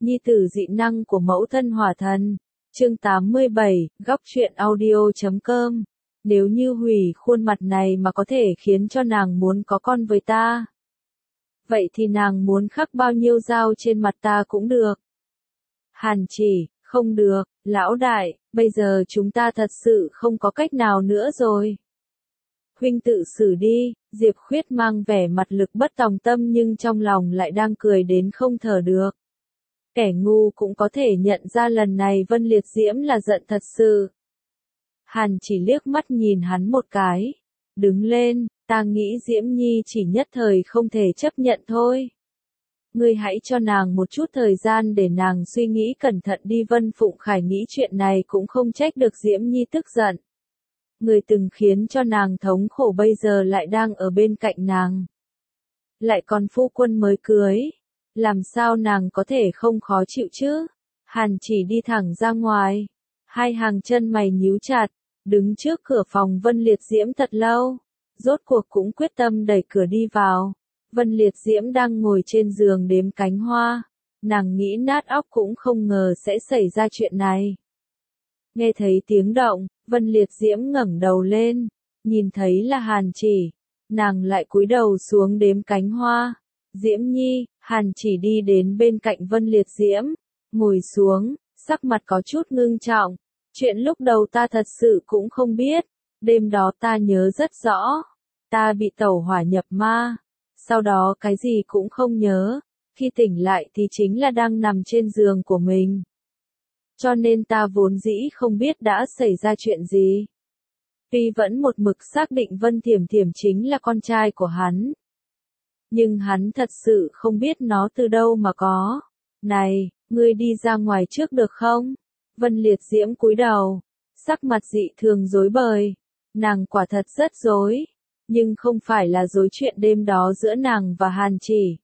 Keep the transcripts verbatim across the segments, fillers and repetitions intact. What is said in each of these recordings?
Nhi tử dị năng của mẫu thân hỏa thần. Chương tám mươi bảy, góc truyện audio chấm com. Nếu như hủy khuôn mặt này mà có thể khiến cho nàng muốn có con với ta, vậy thì nàng muốn khắc bao nhiêu dao trên mặt ta cũng được. Hàn Chỉ, không được, lão đại, bây giờ chúng ta thật sự không có cách nào nữa rồi. Huynh tự xử đi. Diệp Khuyết mang vẻ mặt lực bất tòng tâm nhưng trong lòng lại đang cười đến không thở được. Kẻ ngu cũng có thể nhận ra lần này Vân Liệt Diễm là giận thật sự. Hàn Chỉ liếc mắt nhìn hắn một cái. Đứng lên, ta nghĩ Diễm Nhi chỉ nhất thời không thể chấp nhận thôi. Ngươi hãy cho nàng một chút thời gian để nàng suy nghĩ cẩn thận đi. Vân Phụng Khải nghĩ chuyện này cũng không trách được Diễm Nhi tức giận. Người từng khiến cho nàng thống khổ bây giờ lại đang ở bên cạnh nàng. Lại còn phu quân mới cưới. Làm sao nàng có thể không khó chịu chứ? Hàn Chỉ đi thẳng ra ngoài. Hai hàng chân mày nhíu chặt. Đứng trước cửa phòng Vân Liệt Diễm thật lâu. Rốt cuộc cũng quyết tâm đẩy cửa đi vào. Vân Liệt Diễm đang ngồi trên giường đếm cánh hoa. Nàng nghĩ nát óc cũng không ngờ sẽ xảy ra chuyện này. Nghe thấy tiếng động, Vân Liệt Diễm ngẩng đầu lên. Nhìn thấy là Hàn Chỉ. Nàng lại cúi đầu xuống đếm cánh hoa. Diễm Nhi, Hàn Chỉ đi đến bên cạnh Vân Liệt Diễm. Ngồi xuống, sắc mặt có chút ngưng trọng. Chuyện lúc đầu ta thật sự cũng không biết. Đêm đó ta nhớ rất rõ. Ta bị tẩu hỏa nhập ma. Sau đó cái gì cũng không nhớ. Khi tỉnh lại thì chính là đang nằm trên giường của mình. Cho nên ta vốn dĩ không biết đã xảy ra chuyện gì. Tuy vẫn một mực xác định Vân Thiểm Thiểm chính là con trai của hắn. Nhưng hắn thật sự không biết nó từ đâu mà có. Này, ngươi đi ra ngoài trước được không? Vân Liệt Diễm cúi đầu. Sắc mặt dị thường rối bời. Nàng quả thật rất rối. Nhưng không phải là rối chuyện đêm đó giữa nàng và Hàn Chỉ.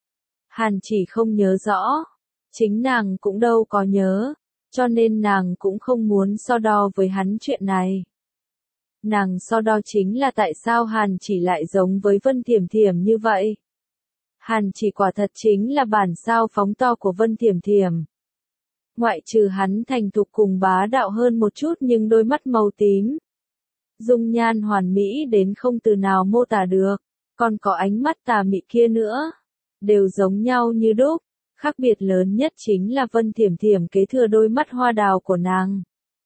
Hàn Chỉ không nhớ rõ. Chính nàng cũng đâu có nhớ. Cho nên nàng cũng không muốn so đo với hắn chuyện này. Nàng so đo chính là tại sao Hàn Chỉ lại giống với Vân Thiểm Thiểm như vậy. Hàn Chỉ quả thật chính là bản sao phóng to của Vân Thiểm Thiểm. Ngoại trừ hắn thành thục cùng bá đạo hơn một chút nhưng đôi mắt màu tím. Dung nhan hoàn mỹ đến không từ nào mô tả được. Còn có ánh mắt tà mị kia nữa. Đều giống nhau như đúc. Khác biệt lớn nhất chính là Vân Thiểm Thiểm kế thừa đôi mắt hoa đào của nàng.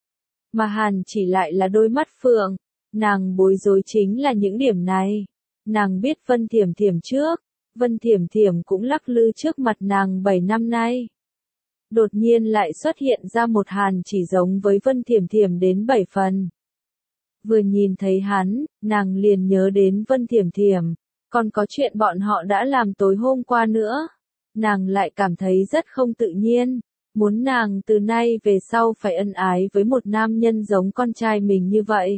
Mà Hàn Chỉ lại là đôi mắt phượng. Nàng bối rối chính là những điểm này. Nàng biết Vân Thiểm Thiểm trước. Vân Thiểm Thiểm cũng lắc lư trước mặt nàng bảy năm nay. Đột nhiên lại xuất hiện ra một Hàn Chỉ giống với Vân Thiểm Thiểm đến bảy phần. Vừa nhìn thấy hắn, nàng liền nhớ đến Vân Thiểm Thiểm. Còn có chuyện bọn họ đã làm tối hôm qua nữa. Nàng lại cảm thấy rất không tự nhiên. Muốn nàng từ nay về sau phải ân ái với một nam nhân giống con trai mình như vậy.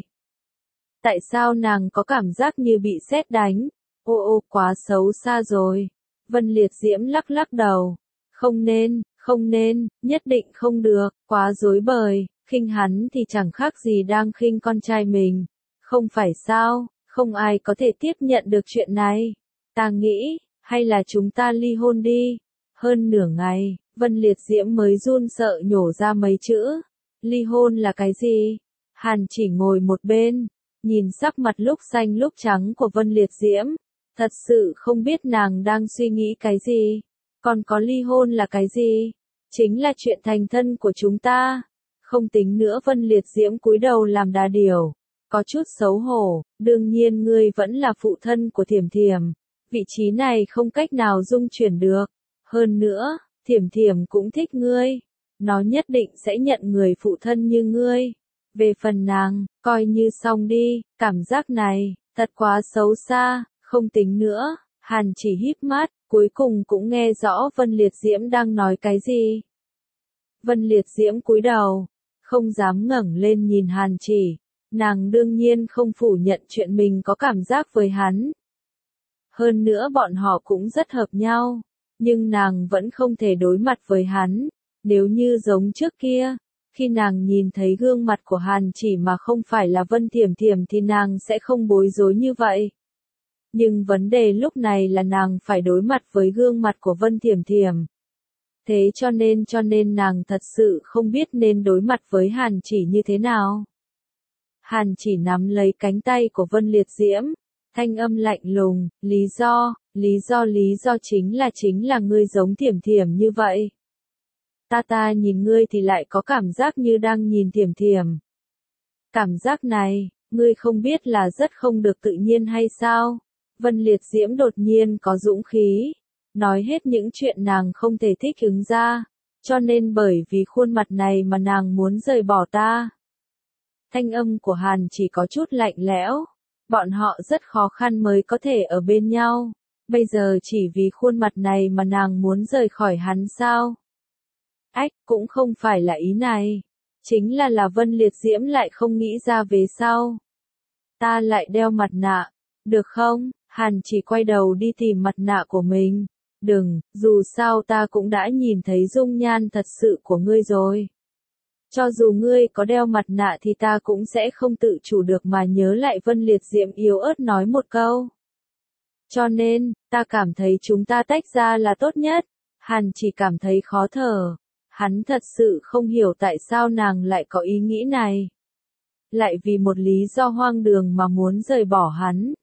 Tại sao nàng có cảm giác như bị sét đánh? Ô ô, quá xấu xa rồi. Vân Liệt Diễm lắc lắc đầu. Không nên, không nên, nhất định không được, quá rối bời, khinh hắn thì chẳng khác gì đang khinh con trai mình. Không phải sao, không ai có thể tiếp nhận được chuyện này. Ta nghĩ, hay là chúng ta ly hôn đi. Hơn nửa ngày, Vân Liệt Diễm mới run sợ nhổ ra mấy chữ. Ly hôn là cái gì? Hàn Chỉ ngồi một bên, nhìn sắc mặt lúc xanh lúc trắng của Vân Liệt Diễm. Thật sự không biết nàng đang suy nghĩ cái gì. Còn có ly hôn là cái gì? Chính là chuyện thành thân của chúng ta. Không tính nữa. Vân Liệt Diễm cúi đầu làm đà điểu. Có chút xấu hổ. Đương nhiên ngươi vẫn là phụ thân của Thiểm Thiểm. Vị trí này không cách nào dung chuyển được. Hơn nữa, Thiểm Thiểm cũng thích ngươi. Nó nhất định sẽ nhận người phụ thân như ngươi. Về phần nàng, coi như xong đi. Cảm giác này, thật quá xấu xa. Không tính nữa. Hàn Chỉ híp mắt, cuối cùng cũng nghe rõ Vân Liệt Diễm đang nói cái gì. Vân Liệt Diễm cúi đầu, không dám ngẩng lên nhìn Hàn Chỉ. Nàng đương nhiên không phủ nhận chuyện mình có cảm giác với hắn. Hơn nữa bọn họ cũng rất hợp nhau. Nhưng nàng vẫn không thể đối mặt với hắn. Nếu như giống trước kia, khi nàng nhìn thấy gương mặt của Hàn Chỉ mà không phải là Vân Thiểm Thiểm thì nàng sẽ không bối rối như vậy. Nhưng vấn đề lúc này là nàng phải đối mặt với gương mặt của Vân Thiểm Thiểm. Thế cho nên cho nên nàng thật sự không biết nên đối mặt với Hàn Chỉ như thế nào. Hàn Chỉ nắm lấy cánh tay của Vân Liệt Diễm, thanh âm lạnh lùng, lý do, lý do lý do chính là chính là ngươi giống Thiểm Thiểm như vậy. Ta ta nhìn ngươi thì lại có cảm giác như đang nhìn Thiểm Thiểm. Cảm giác này, ngươi không biết là rất không được tự nhiên hay sao? Vân Liệt Diễm đột nhiên có dũng khí, nói hết những chuyện nàng không thể thích ứng ra, cho nên bởi vì khuôn mặt này mà nàng muốn rời bỏ ta. Thanh âm của Hàn chỉ có chút lạnh lẽo, bọn họ rất khó khăn mới có thể ở bên nhau, bây giờ chỉ vì khuôn mặt này mà nàng muốn rời khỏi hắn sao? Ách, cũng không phải là ý này, chính là là Vân Liệt Diễm lại không nghĩ ra về sau. Ta lại đeo mặt nạ, được không? Hàn chỉ quay đầu đi tìm mặt nạ của mình. Đừng, dù sao ta cũng đã nhìn thấy dung nhan thật sự của ngươi rồi. Cho dù ngươi có đeo mặt nạ thì ta cũng sẽ không tự chủ được mà nhớ lại. Vân Liệt Diễm yếu ớt nói một câu. Cho nên, ta cảm thấy chúng ta tách ra là tốt nhất. Hàn chỉ cảm thấy khó thở. Hắn thật sự không hiểu tại sao nàng lại có ý nghĩ này. Lại vì một lý do hoang đường mà muốn rời bỏ hắn.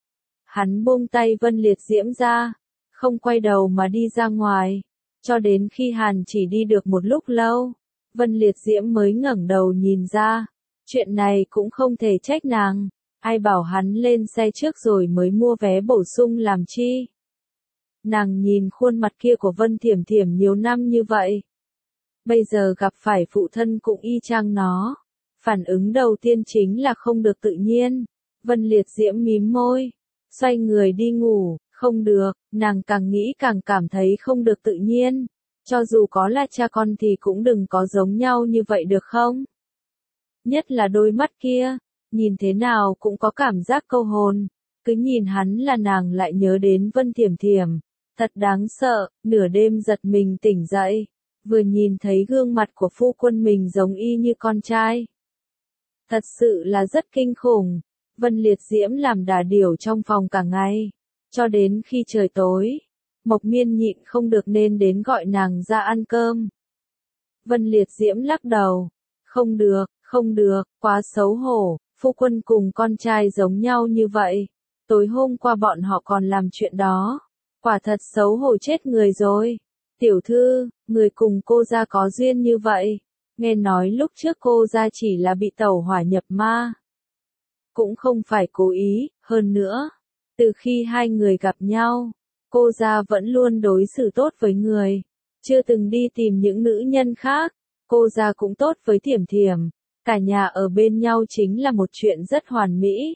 Hắn buông tay Vân Liệt Diễm ra, không quay đầu mà đi ra ngoài, cho đến khi Hàn chỉ đi được một lúc lâu, Vân Liệt Diễm mới ngẩng đầu nhìn ra, chuyện này cũng không thể trách nàng, ai bảo hắn lên xe trước rồi mới mua vé bổ sung làm chi. Nàng nhìn khuôn mặt kia của Vân Thiểm Thiểm nhiều năm như vậy, bây giờ gặp phải phụ thân cũng y chang nó, phản ứng đầu tiên chính là không được tự nhiên. Vân Liệt Diễm mím môi, xoay người đi ngủ. Không được, nàng càng nghĩ càng cảm thấy không được tự nhiên. Cho dù có là cha con thì cũng đừng có giống nhau như vậy được không? Nhất là đôi mắt kia, nhìn thế nào cũng có cảm giác câu hồn. Cứ nhìn hắn là nàng lại nhớ đến Vân Thiểm Thiểm. Thật đáng sợ, nửa đêm giật mình tỉnh dậy. Vừa nhìn thấy gương mặt của phu quân mình giống y như con trai. Thật sự là rất kinh khủng. Vân Liệt Diễm làm đà điểu trong phòng cả ngày. Cho đến khi trời tối, Mộc Miên nhịn không được nên đến gọi nàng ra ăn cơm. Vân Liệt Diễm lắc đầu, không được, không được, quá xấu hổ, phu quân cùng con trai giống nhau như vậy. Tối hôm qua bọn họ còn làm chuyện đó, quả thật xấu hổ chết người rồi. Tiểu thư, người cùng cô gia có duyên như vậy, nghe nói lúc trước cô gia chỉ là bị tẩu hỏa nhập ma. Cũng không phải cố ý, hơn nữa. Từ khi hai người gặp nhau, cô gia vẫn luôn đối xử tốt với người, chưa từng đi tìm những nữ nhân khác, cô gia cũng tốt với Thiểm Thiểm, cả nhà ở bên nhau chính là một chuyện rất hoàn mỹ.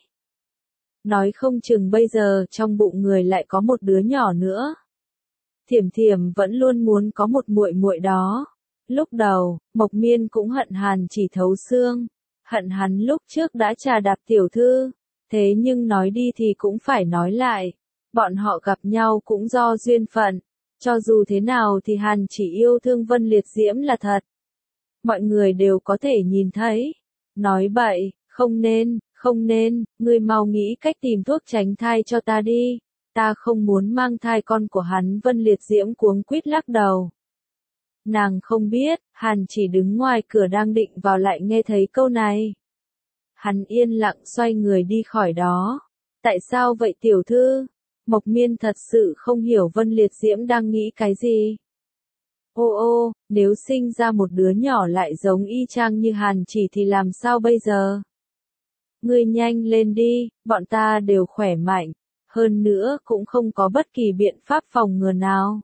Nói không chừng bây giờ trong bụng người lại có một đứa nhỏ nữa. Thiểm Thiểm vẫn luôn muốn có một muội muội đó. Lúc đầu, Mộc Miên cũng hận Hàn chỉ thấu xương, hận hắn lúc trước đã trà đạp tiểu thư. Thế nhưng nói đi thì cũng phải nói lại, bọn họ gặp nhau cũng do duyên phận, cho dù thế nào thì Hàn chỉ yêu thương Vân Liệt Diễm là thật. Mọi người đều có thể nhìn thấy. Nói bậy, không nên, không nên, ngươi mau nghĩ cách tìm thuốc tránh thai cho ta đi, ta không muốn mang thai con của hắn. Vân Liệt Diễm cuống quýt lắc đầu. Nàng không biết, Hàn chỉ đứng ngoài cửa đang định vào lại nghe thấy câu này. Hắn yên lặng xoay người đi khỏi đó. Tại sao vậy tiểu thư? Mộc Miên thật sự không hiểu Vân Liệt Diễm đang nghĩ cái gì. Ô ô, nếu sinh ra một đứa nhỏ lại giống y chang như Hàn chỉ thì làm sao bây giờ? Ngươi nhanh lên đi, bọn ta đều khỏe mạnh. Hơn nữa cũng không có bất kỳ biện pháp phòng ngừa nào.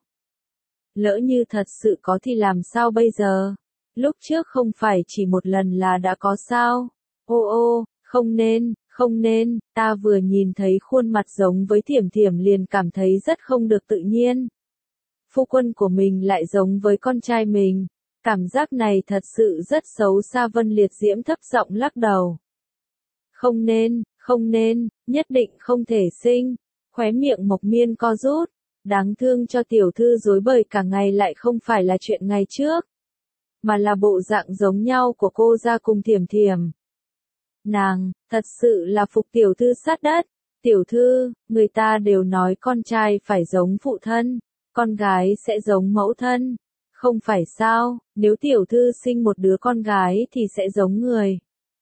Lỡ như thật sự có thì làm sao bây giờ? Lúc trước không phải chỉ một lần là đã có sao? Ô ô, không nên, không nên, ta vừa nhìn thấy khuôn mặt giống với Thiểm Thiểm liền cảm thấy rất không được tự nhiên. Phu quân của mình lại giống với con trai mình, cảm giác này thật sự rất xấu xa. Vân Liệt Diễm thấp giọng lắc đầu. Không nên, không nên, nhất định không thể sinh. Khóe miệng Mộc Miên co rút, đáng thương cho tiểu thư rối bời cả ngày lại không phải là chuyện ngày trước, mà là bộ dạng giống nhau của cô gia cùng Thiểm Thiểm. Nàng, thật sự là phục tiểu thư sát đất. Tiểu thư, người ta đều nói con trai phải giống phụ thân, con gái sẽ giống mẫu thân. Không phải sao, nếu tiểu thư sinh một đứa con gái thì sẽ giống người.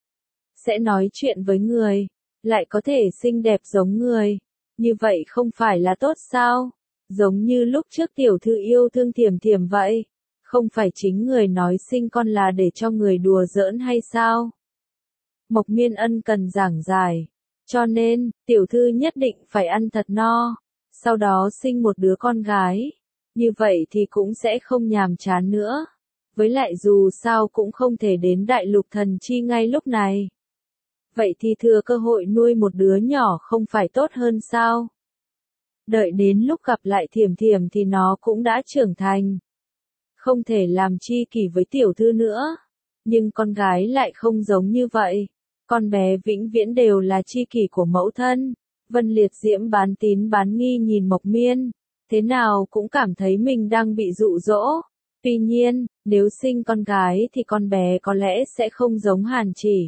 Sẽ nói chuyện với người, lại có thể xinh đẹp giống người. Như vậy không phải là tốt sao? Giống như lúc trước tiểu thư yêu thương Thiểm Thiểm vậy. Không phải chính người nói sinh con là để cho người đùa giỡn hay sao? Mộc Miên ân cần giảng giải. Cho nên, tiểu thư nhất định phải ăn thật no. Sau đó sinh một đứa con gái. Như vậy thì cũng sẽ không nhàm chán nữa. Với lại dù sao cũng không thể đến đại lục thần chi ngay lúc này. Vậy thì thừa cơ hội nuôi một đứa nhỏ không phải tốt hơn sao? Đợi đến lúc gặp lại Thiểm Thiểm thì nó cũng đã trưởng thành. Không thể làm chi kỷ với tiểu thư nữa. Nhưng con gái lại không giống như vậy. Con bé vĩnh viễn đều là chi kỷ của mẫu thân. Vân Liệt Diễm bán tín bán nghi nhìn Mộc Miên. Thế nào cũng cảm thấy mình đang bị dụ dỗ. Tuy nhiên, nếu sinh con gái thì con bé có lẽ sẽ không giống Hàn Chỉ.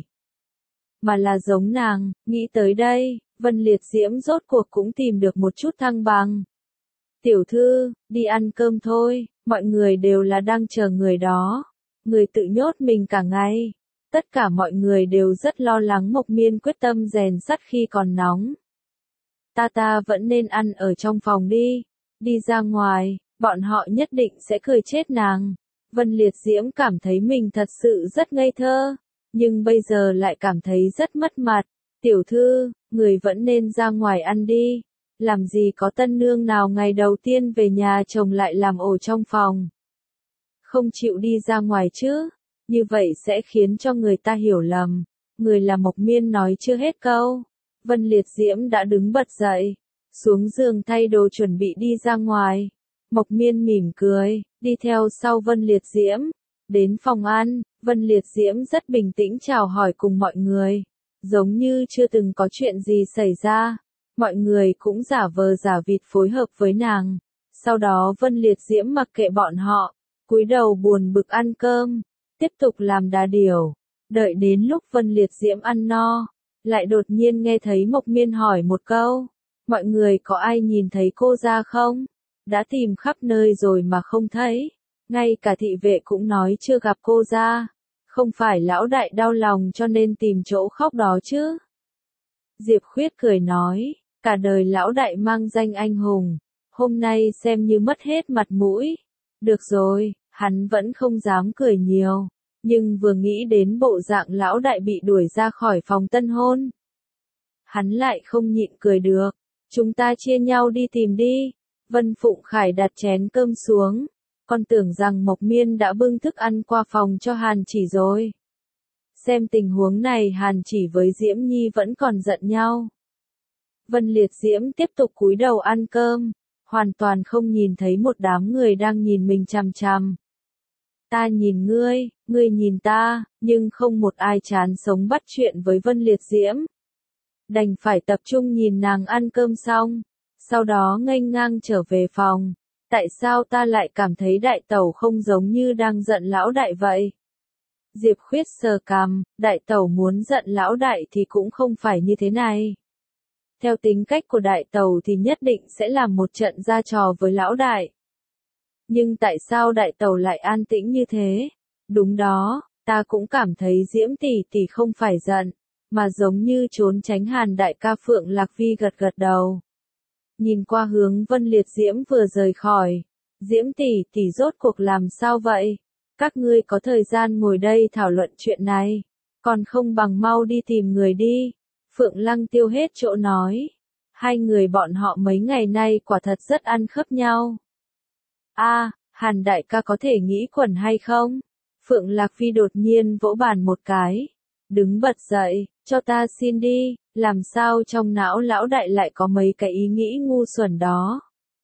Mà là giống nàng, nghĩ tới đây, Vân Liệt Diễm rốt cuộc cũng tìm được một chút thăng bằng. Tiểu thư, đi ăn cơm thôi, mọi người đều là đang chờ người đó. Người tự nhốt mình cả ngày. Tất cả mọi người đều rất lo lắng Mộc Miên quyết tâm rèn sắt khi còn nóng. Ta ta vẫn nên ăn ở trong phòng đi. Đi ra ngoài, bọn họ nhất định sẽ cười chết nàng. Vân Liệt Diễm cảm thấy mình thật sự rất ngây thơ. Nhưng bây giờ lại cảm thấy rất mất mặt. Tiểu thư, người vẫn nên ra ngoài ăn đi. Làm gì có tân nương nào ngày đầu tiên về nhà chồng lại làm ổ trong phòng. Không chịu đi ra ngoài chứ. Như vậy sẽ khiến cho người ta hiểu lầm. Người là Mộc Miên nói chưa hết câu. Vân Liệt Diễm đã đứng bật dậy. Xuống giường thay đồ chuẩn bị đi ra ngoài. Mộc Miên mỉm cười, đi theo sau Vân Liệt Diễm. Đến phòng ăn, Vân Liệt Diễm rất bình tĩnh chào hỏi cùng mọi người. Giống như chưa từng có chuyện gì xảy ra. Mọi người cũng giả vờ giả vịt phối hợp với nàng. Sau đó Vân Liệt Diễm mặc kệ bọn họ. Cúi đầu buồn bực ăn cơm. Tiếp tục làm đà điểu. Đợi đến lúc Vân Liệt Diễm ăn no. Lại đột nhiên nghe thấy Mộc Miên hỏi một câu. Mọi người có ai nhìn thấy cô ra không? Đã tìm khắp nơi rồi mà không thấy. Ngay cả thị vệ cũng nói chưa gặp cô ra. Không phải lão đại đau lòng cho nên tìm chỗ khóc đó chứ? Diệp Khuyết cười nói, cả đời lão đại mang danh anh hùng. Hôm nay xem như mất hết mặt mũi. Được rồi, hắn vẫn không dám cười nhiều. Nhưng vừa nghĩ đến bộ dạng lão đại bị đuổi ra khỏi phòng tân hôn. Hắn lại không nhịn cười được. Chúng ta chia nhau đi tìm đi. Vân Phụng Khải đặt chén cơm xuống. Con tưởng rằng Mộc Miên đã bưng thức ăn qua phòng cho Hàn Chỉ rồi. Xem tình huống này Hàn Chỉ với Diễm Nhi vẫn còn giận nhau. Vân Liệt Diễm tiếp tục cúi đầu ăn cơm. Hoàn toàn không nhìn thấy một đám người đang nhìn mình chằm chằm. Ta nhìn ngươi, ngươi nhìn ta, nhưng không một ai chán sống bắt chuyện với Vân Liệt Diễm. Đành phải tập trung nhìn nàng ăn cơm xong. Sau đó nghênh ngang trở về phòng. Tại sao ta lại cảm thấy đại tẩu không giống như đang giận lão đại vậy? Diệp Khuyết sờ cằm, đại tẩu muốn giận lão đại thì cũng không phải như thế này. Theo tính cách của đại tẩu thì nhất định sẽ làm một trận ra trò với lão đại. Nhưng tại sao đại tẩu lại an tĩnh như thế? Đúng đó, ta cũng cảm thấy Diễm tỷ tỷ không phải giận, mà giống như trốn tránh Hàn đại ca. Phượng Lạc Vi gật gật đầu. Nhìn qua hướng Vân Liệt Diễm vừa rời khỏi. Diễm tỷ tỷ rốt cuộc làm sao vậy? Các ngươi có thời gian ngồi đây thảo luận chuyện này. Còn không bằng mau đi tìm người đi. Phượng Lăng Tiêu hết chỗ nói. Hai người bọn họ mấy ngày nay quả thật rất ăn khớp nhau. A, à, Hàn đại ca có thể nghĩ quẩn hay không? Phượng Lạc Phi đột nhiên vỗ bàn một cái. Đứng bật dậy, cho ta xin đi, làm sao trong não lão đại lại có mấy cái ý nghĩ ngu xuẩn đó.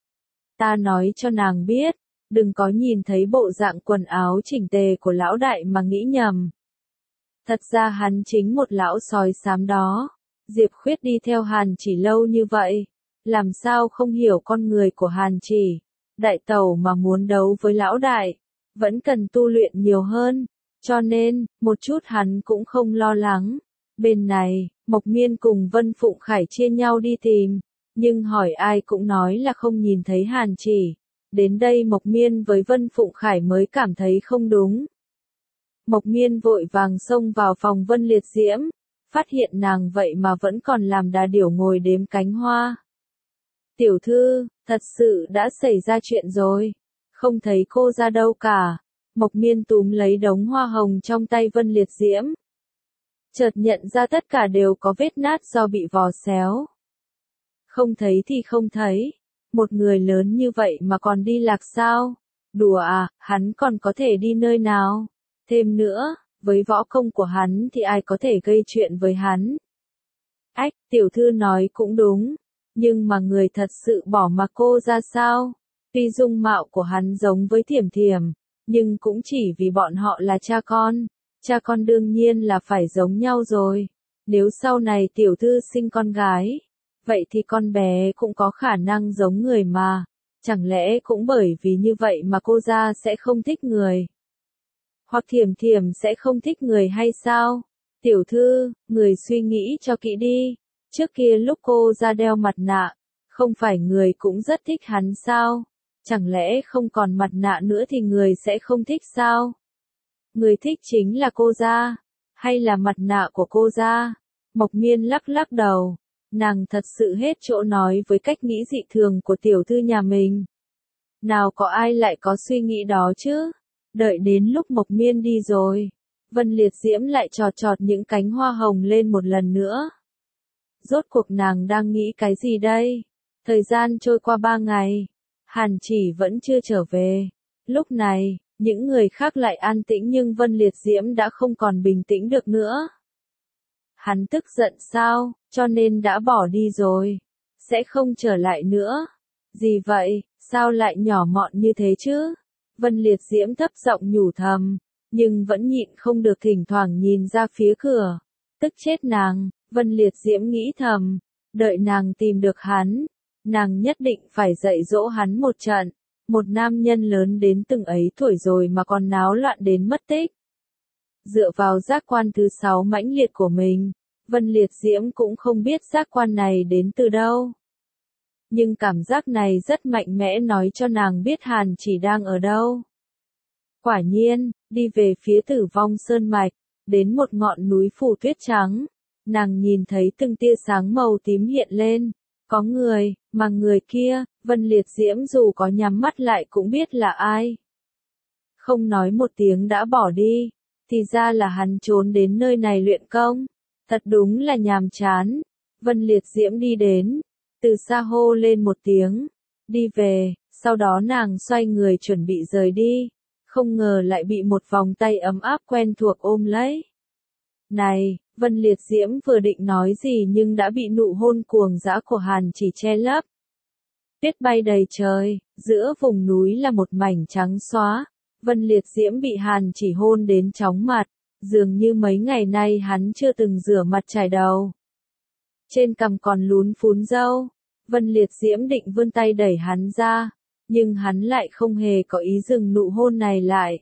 Ta nói cho nàng biết, đừng có nhìn thấy bộ dạng quần áo chỉnh tề của lão đại mà nghĩ nhầm. Thật ra hắn chính một lão sói xám đó. Diệp Khuyết đi theo Hàn Chỉ lâu như vậy, làm sao không hiểu con người của Hàn Chỉ. Đại tẩu mà muốn đấu với lão đại, vẫn cần tu luyện nhiều hơn, cho nên, một chút hắn cũng không lo lắng. Bên này, Mộc Miên cùng Vân Phụng Khải chia nhau đi tìm, nhưng hỏi ai cũng nói là không nhìn thấy Hàn Chỉ. Đến đây Mộc Miên với Vân Phụng Khải mới cảm thấy không đúng. Mộc Miên vội vàng xông vào phòng Vân Liệt Diễm, phát hiện nàng vậy mà vẫn còn làm đà điểu ngồi đếm cánh hoa. Tiểu thư, thật sự đã xảy ra chuyện rồi, không thấy cô ra đâu cả. Mộc Miên túm lấy đống hoa hồng trong tay Vân Liệt Diễm. Chợt nhận ra tất cả đều có vết nát do bị vò xéo. Không thấy thì không thấy, một người lớn như vậy mà còn đi lạc sao? Đùa à, hắn còn có thể đi nơi nào? Thêm nữa, với võ công của hắn thì ai có thể gây chuyện với hắn? Ách, tiểu thư nói cũng đúng, nhưng mà người thật sự bỏ mặc cô ra sao? Tuy dung mạo của hắn giống với Thiểm Thiểm, nhưng cũng chỉ vì bọn họ là cha con. Cha con đương nhiên là phải giống nhau rồi. Nếu sau này tiểu thư sinh con gái, vậy thì con bé cũng có khả năng giống người mà. Chẳng lẽ cũng bởi vì như vậy mà cô ra sẽ không thích người? Hoặc Thiểm Thiểm sẽ không thích người hay sao? Tiểu thư, người suy nghĩ cho kỹ đi. Trước kia lúc cô ra đeo mặt nạ, không phải người cũng rất thích hắn sao? Chẳng lẽ không còn mặt nạ nữa thì người sẽ không thích sao? Người thích chính là cô ra, hay là mặt nạ của cô ra? Mộc Miên lắc lắc đầu, nàng thật sự hết chỗ nói với cách nghĩ dị thường của tiểu thư nhà mình. Nào có ai lại có suy nghĩ đó chứ? Đợi đến lúc Mộc Miên đi rồi, Vân Liệt Diễm lại chọt chọt những cánh hoa hồng lên một lần nữa. Rốt cuộc nàng đang nghĩ cái gì đây? Thời gian trôi qua ba ngày, Hàn Chỉ vẫn chưa trở về. Lúc này, những người khác lại an tĩnh nhưng Vân Liệt Diễm đã không còn bình tĩnh được nữa. Hắn tức giận sao, cho nên đã bỏ đi rồi, sẽ không trở lại nữa. Gì vậy, sao lại nhỏ mọn như thế chứ? Vân Liệt Diễm thấp giọng nhủ thầm, nhưng vẫn nhịn không được thỉnh thoảng nhìn ra phía cửa. Tức chết nàng, Vân Liệt Diễm nghĩ thầm, đợi nàng tìm được hắn, nàng nhất định phải dạy dỗ hắn một trận. Một nam nhân lớn đến từng ấy tuổi rồi mà còn náo loạn đến mất tích. Dựa vào giác quan thứ sáu mãnh liệt của mình, Vân Liệt Diễm cũng không biết giác quan này đến từ đâu. Nhưng cảm giác này rất mạnh mẽ nói cho nàng biết Hàn Chỉ đang ở đâu. Quả nhiên, đi về phía Tử Vong Sơn Mạch, đến một ngọn núi phủ tuyết trắng, nàng nhìn thấy từng tia sáng màu tím hiện lên. Có người, mà người kia, Vân Liệt Diễm dù có nhắm mắt lại cũng biết là ai. Không nói một tiếng đã bỏ đi, thì ra là hắn trốn đến nơi này luyện công. Thật đúng là nhàm chán. Vân Liệt Diễm đi đến, từ xa hô lên một tiếng, đi về, sau đó nàng xoay người chuẩn bị rời đi, không ngờ lại bị một vòng tay ấm áp quen thuộc ôm lấy. Này, Vân Liệt Diễm vừa định nói gì nhưng đã bị nụ hôn cuồng dã của Hàn Chỉ che lấp. Tuyết bay đầy trời, giữa vùng núi là một mảnh trắng xóa. Vân Liệt Diễm bị Hàn Chỉ hôn đến chóng mặt, dường như mấy ngày nay hắn chưa từng rửa mặt chải đầu. Trên cằm còn lún phún râu. Vân Liệt Diễm định vươn tay đẩy hắn ra, nhưng hắn lại không hề có ý dừng nụ hôn này lại.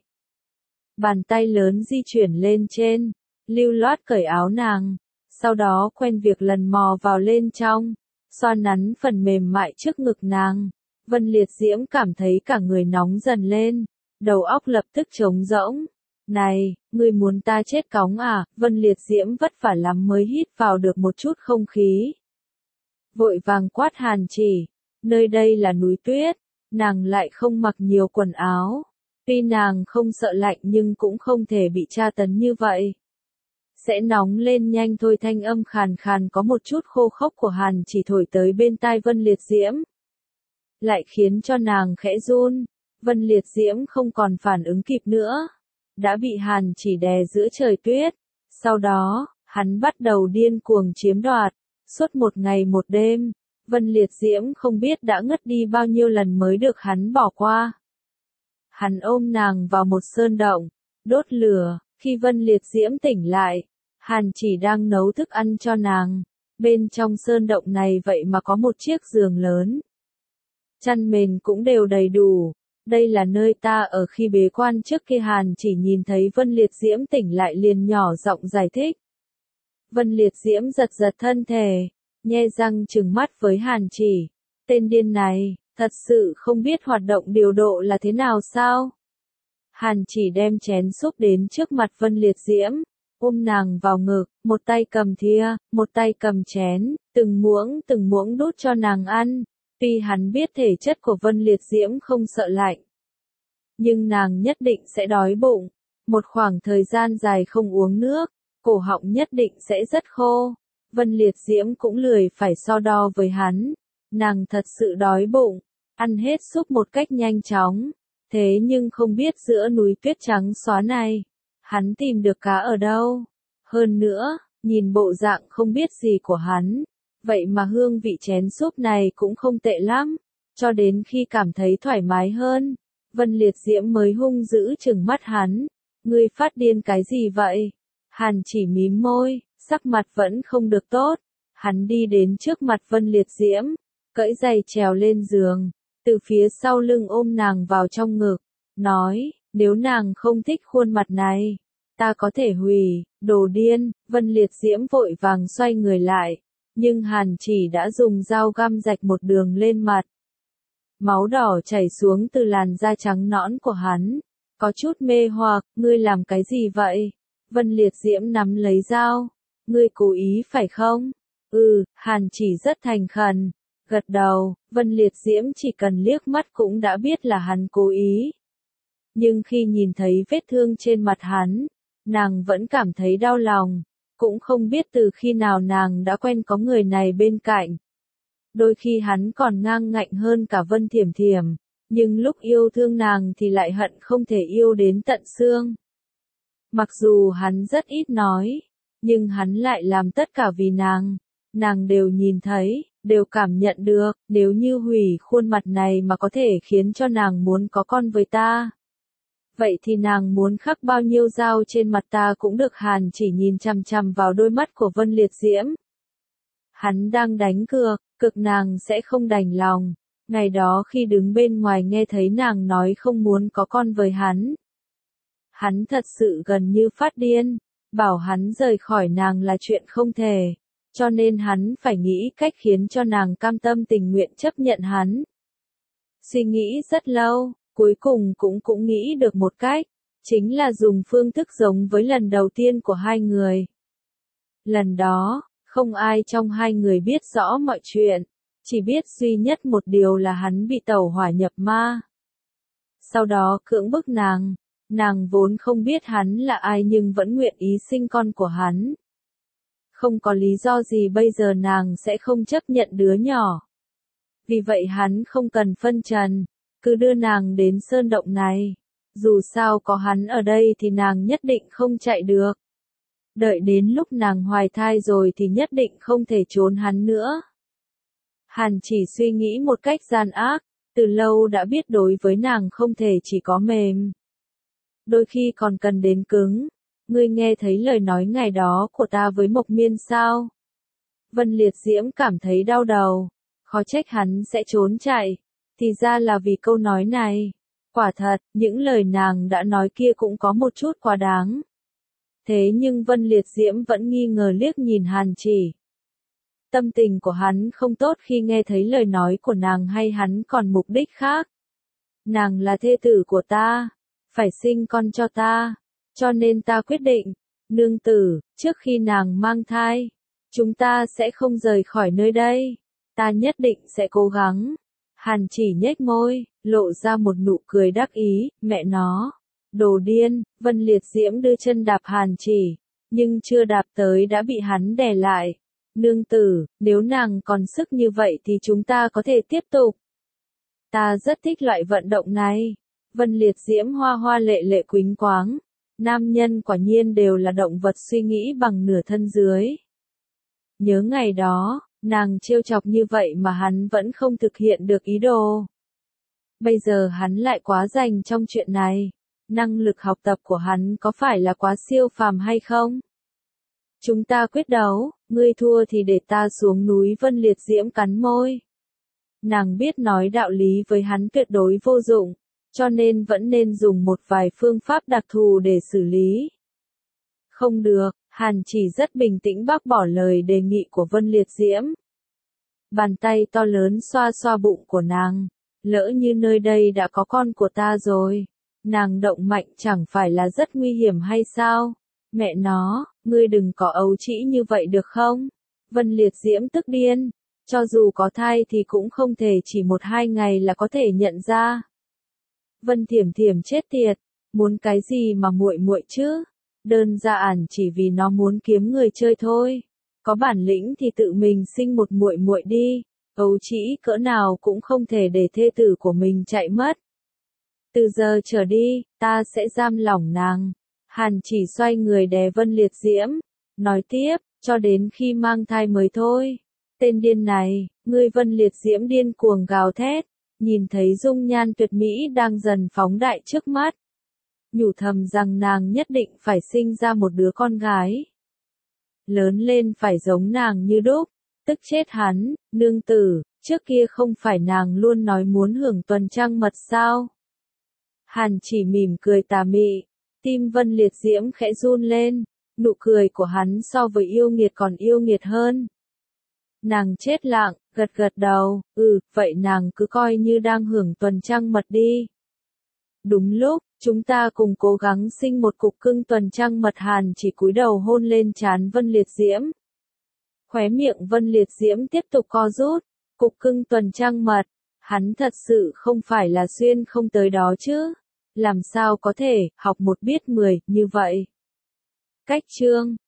Bàn tay lớn di chuyển lên trên, lưu loát cởi áo nàng, sau đó quen việc lần mò vào lên trong, xoa nắn phần mềm mại trước ngực nàng. Vân Liệt Diễm cảm thấy cả người nóng dần lên, đầu óc lập tức trống rỗng. Này, ngươi muốn ta chết cóng à? Vân Liệt Diễm vất vả lắm mới hít vào được một chút không khí. Vội vàng quát Hàn Chỉ, nơi đây là núi tuyết, nàng lại không mặc nhiều quần áo. Tuy nàng không sợ lạnh nhưng cũng không thể bị tra tấn như vậy. Sẽ nóng lên nhanh thôi. Thanh âm khàn khàn có một chút khô khốc của Hàn Chỉ thổi tới bên tai Vân Liệt Diễm, lại khiến cho nàng khẽ run. Vân Liệt Diễm không còn phản ứng kịp nữa, đã bị Hàn Chỉ đè giữa trời tuyết. Sau đó, hắn bắt đầu điên cuồng chiếm đoạt. Suốt một ngày một đêm, Vân Liệt Diễm không biết đã ngất đi bao nhiêu lần mới được hắn bỏ qua. Hắn ôm nàng vào một sơn động, đốt lửa. Khi Vân Liệt Diễm tỉnh lại, Hàn Chỉ đang nấu thức ăn cho nàng. Bên trong sơn động này vậy mà có một chiếc giường lớn. Chăn mền cũng đều đầy đủ. Đây là nơi ta ở khi bế quan trước kia. Hàn Chỉ nhìn thấy Vân Liệt Diễm tỉnh lại liền nhỏ giọng giải thích. Vân Liệt Diễm giật giật thân thể, nhe răng trừng mắt với Hàn Chỉ. Tên điên này, Thật sự không biết hoạt động điều độ là thế nào sao? Hàn Chỉ đem chén súp đến trước mặt Vân Liệt Diễm, ôm nàng vào ngực, một tay cầm thìa, một tay cầm chén, từng muỗng từng muỗng đút cho nàng ăn. Tuy hắn biết thể chất của Vân Liệt Diễm không sợ lạnh, nhưng nàng nhất định sẽ đói bụng. Một khoảng thời gian dài không uống nước, cổ họng nhất định sẽ rất khô. Vân Liệt Diễm cũng lười phải so đo với hắn. Nàng thật sự đói bụng, ăn hết súp một cách nhanh chóng. Thế nhưng không biết giữa núi tuyết trắng xóa này, hắn tìm được cá ở đâu. Hơn nữa, nhìn bộ dạng không biết gì của hắn, vậy mà hương vị chén súp này cũng không tệ lắm. Cho đến khi cảm thấy thoải mái hơn, Vân Liệt Diễm mới hung dữ trừng mắt hắn. Ngươi phát điên cái gì vậy? Hàn Chỉ mím môi, sắc mặt vẫn không được tốt. Hắn đi đến trước mặt Vân Liệt Diễm, cởi giày trèo lên giường, từ phía sau lưng ôm nàng vào trong ngực, nói, nếu nàng không thích khuôn mặt này, ta có thể hủy. Đồ điên. Vân Liệt Diễm vội vàng xoay người lại, nhưng Hàn Chỉ đã dùng dao găm rạch một đường lên mặt. Máu đỏ chảy xuống từ làn da trắng nõn của hắn, có chút mê hoặc. Ngươi làm cái gì vậy? Vân Liệt Diễm nắm lấy dao. Ngươi cố ý phải không? Ừ. Hàn Chỉ rất thành khẩn, gật đầu. Vân Liệt Diễm chỉ cần liếc mắt cũng đã biết là hắn cố ý. Nhưng khi nhìn thấy vết thương trên mặt hắn, nàng vẫn cảm thấy đau lòng. Cũng không biết từ khi nào nàng đã quen có người này bên cạnh. Đôi khi hắn còn ngang ngạnh hơn cả Vân Thiểm Thiểm, nhưng lúc yêu thương nàng thì lại hận không thể yêu đến tận xương. Mặc dù hắn rất ít nói, nhưng hắn lại làm tất cả vì nàng. Nàng đều nhìn thấy, đều cảm nhận được. Nếu như hủy khuôn mặt này mà có thể khiến cho nàng muốn có con với ta, vậy thì nàng muốn khắc bao nhiêu dao trên mặt ta cũng được. Hàn Chỉ nhìn chằm chằm vào đôi mắt của Vân Liệt Diễm. Hắn đang đánh cược, cực nàng sẽ không đành lòng. Ngày đó khi đứng bên ngoài nghe thấy nàng nói không muốn có con với hắn, hắn thật sự gần như phát điên. Bảo hắn rời khỏi nàng là chuyện không thể, cho nên hắn phải nghĩ cách khiến cho nàng cam tâm tình nguyện chấp nhận hắn. Suy nghĩ rất lâu, cuối cùng cũng cũng nghĩ được một cách, chính là dùng phương thức giống với lần đầu tiên của hai người. Lần đó, không ai trong hai người biết rõ mọi chuyện, chỉ biết duy nhất một điều là hắn bị tẩu hỏa nhập ma. Sau đó cưỡng bức nàng, nàng vốn không biết hắn là ai nhưng vẫn nguyện ý sinh con của hắn. Không có lý do gì bây giờ nàng sẽ không chấp nhận đứa nhỏ. Vì vậy hắn không cần phân trần, cứ đưa nàng đến sơn động này. Dù sao có hắn ở đây thì nàng nhất định không chạy được. Đợi đến lúc nàng hoài thai rồi thì nhất định không thể trốn hắn nữa. Hàn Chỉ suy nghĩ một cách gian ác, từ lâu đã biết đối với nàng không thể chỉ có mềm. Đôi khi còn cần đến cứng. Ngươi nghe thấy lời nói ngày đó của ta với Mộc Miên sao? Vân Liệt Diễm cảm thấy đau đầu, khó trách hắn sẽ trốn chạy. Thì ra là vì câu nói này. Quả thật, những lời nàng đã nói kia cũng có một chút quá đáng. Thế nhưng Vân Liệt Diễm vẫn nghi ngờ liếc nhìn Hàn Chỉ. Tâm tình của hắn không tốt khi nghe thấy lời nói của nàng hay hắn còn mục đích khác. Nàng là thê tử của ta, phải sinh con cho ta, cho nên ta quyết định, nương tử, trước khi nàng mang thai, chúng ta sẽ không rời khỏi nơi đây. Ta nhất định sẽ cố gắng. Hàn Chỉ nhếch môi, lộ ra một nụ cười đắc ý. Mẹ nó, đồ điên. Vân Liệt Diễm đưa chân đạp Hàn Chỉ, nhưng chưa đạp tới đã bị hắn đè lại. Nương tử, nếu nàng còn sức như vậy thì chúng ta có thể tiếp tục. Ta rất thích loại vận động này. Vân Liệt Diễm hoa hoa lệ lệ quýnh quáng. Nam nhân quả nhiên đều là động vật suy nghĩ bằng nửa thân dưới. Nhớ ngày đó, nàng trêu chọc như vậy mà hắn vẫn không thực hiện được ý đồ. Bây giờ hắn lại quá rành trong chuyện này. Năng lực học tập của hắn có phải là quá siêu phàm hay không? Chúng ta quyết đấu, ngươi thua thì để ta xuống núi. Vân Liệt Diễm cắn môi. Nàng biết nói đạo lý với hắn tuyệt đối vô dụng, cho nên vẫn nên dùng một vài phương pháp đặc thù để xử lý. Không được, Hàn Chỉ rất bình tĩnh bác bỏ lời đề nghị của Vân Liệt Diễm. Bàn tay to lớn xoa xoa bụng của nàng. Lỡ như nơi đây đã có con của ta rồi, nàng động mạnh chẳng phải là rất nguy hiểm hay sao? Mẹ nó, ngươi đừng có ấu trĩ như vậy được không? Vân Liệt Diễm tức điên, cho dù có thai thì cũng không thể chỉ một hai ngày là có thể nhận ra. Vân Thiểm Thiểm chết tiệt, muốn cái gì mà muội muội chứ? Đơn giản chỉ vì nó muốn kiếm người chơi thôi. Có bản lĩnh thì tự mình sinh một muội muội đi, ấu trĩ cỡ nào cũng không thể để thê tử của mình chạy mất. Từ giờ trở đi, ta sẽ giam lỏng nàng. Hàn Chỉ xoay người đè Vân Liệt Diễm, nói tiếp, cho đến khi mang thai mới thôi. Tên điên này, ngươi. Vân Liệt Diễm điên cuồng gào thét, nhìn thấy dung nhan tuyệt mỹ đang dần phóng đại trước mắt. Nhủ thầm rằng nàng nhất định phải sinh ra một đứa con gái. Lớn lên phải giống nàng như đúc, tức chết hắn, nương tử, trước kia không phải nàng luôn nói muốn hưởng tuần trăng mật sao? Hàn Chỉ mỉm cười tà mị, tim Vân Liệt Diễm khẽ run lên, nụ cười của hắn so với yêu nghiệt còn yêu nghiệt hơn. Nàng chết lặng, gật gật đầu, ừ, vậy nàng cứ coi như đang hưởng tuần trăng mật đi. Đúng lúc, chúng ta cùng cố gắng sinh một cục cưng tuần trăng mật. Hàn Chỉ cúi đầu hôn lên trán Vân Liệt Diễm. Khóe miệng Vân Liệt Diễm tiếp tục co rút, cục cưng tuần trăng mật, hắn thật sự không phải là xuyên không tới đó chứ. Làm sao có thể, học một biết mười, như vậy. Cách chương